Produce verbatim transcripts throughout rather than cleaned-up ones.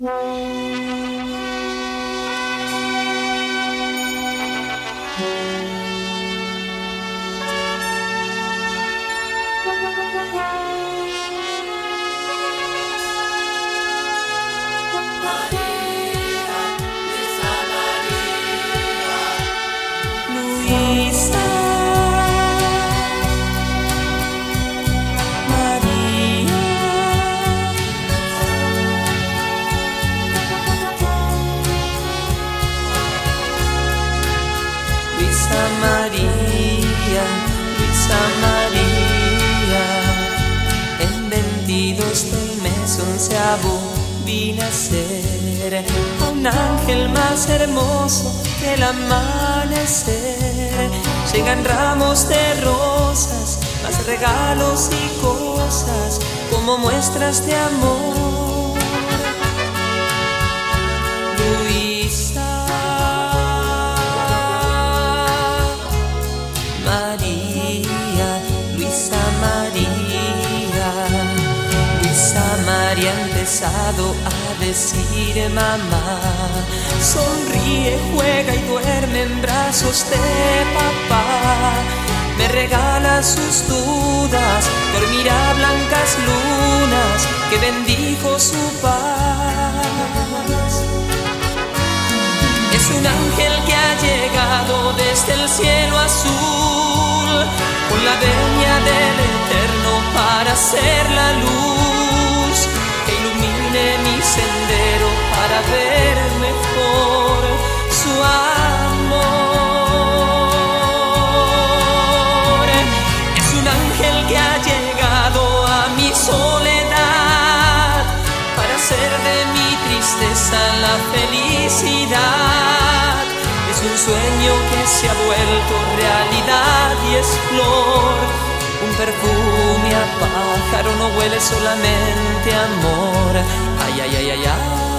María, Luisa María, en veintidós del mes onceavo vi nacer a un ángel más hermoso que el amanecer. Llegan ramos de rosas, más regalos y cosas como muestras de amor. Luisa María ha empezado a decir mamá. Sonríe, juega y duerme en brazos de papá. Me regala sus dudas, dormirá blancas lunas que bendijo su paz. Es un ángel que ha llegado desde el cielo azul, con la venia del Eterno para ser la luz que ilumine mi sendero para ver mejor su amor. Es un ángel que ha llegado a mi soledad para hacer de mi tristeza la felicidad. Es un sueño que se ha vuelto realidad y es flor. Un perfume a pájaro no huele solamente amor. Ay, ay, ay, ay, ay.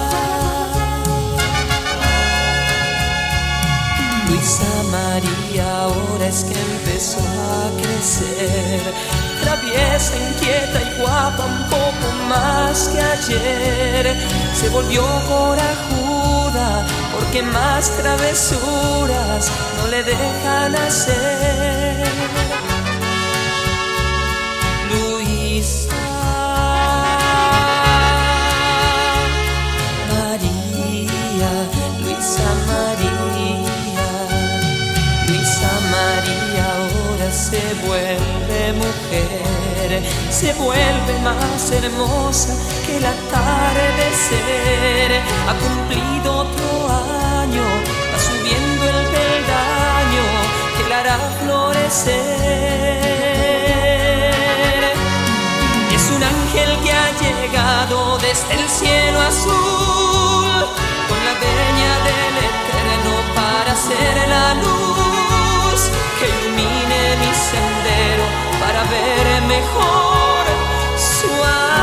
Luisa María ahora es que empezó a crecer, traviesa, inquieta y guapa un poco más que ayer. Se volvió corajuda porque más travesuras no le dejan hacer. Luisa María, Luisa María, Luisa María ahora se vuelve mujer, se vuelve más hermosa que el atardecer. Ha cumplido otro año, va subiendo el peldaño que la hará florecer. Un ángel que ha llegado desde el cielo azul, con la venia del Eterno para ser la luz que ilumine mi sendero para ver mejor su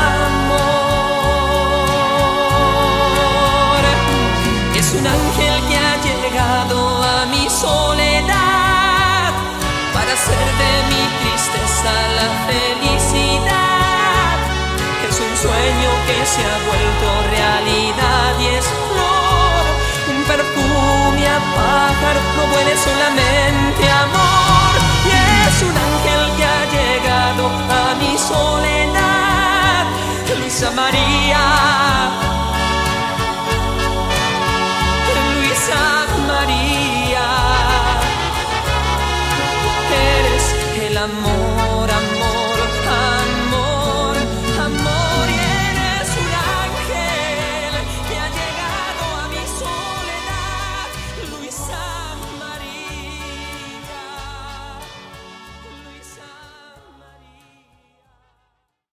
amor. Es un ángel que ha llegado a mi soledad para hacer de mi tristeza la felicidad. Es un sueño que se ha vuelto realidad y es flor. Un perfume a pájaro no huele solamente amor. Y es un ángel que ha llegado a mi soledad. Luisa María, Luisa María, eres el amor.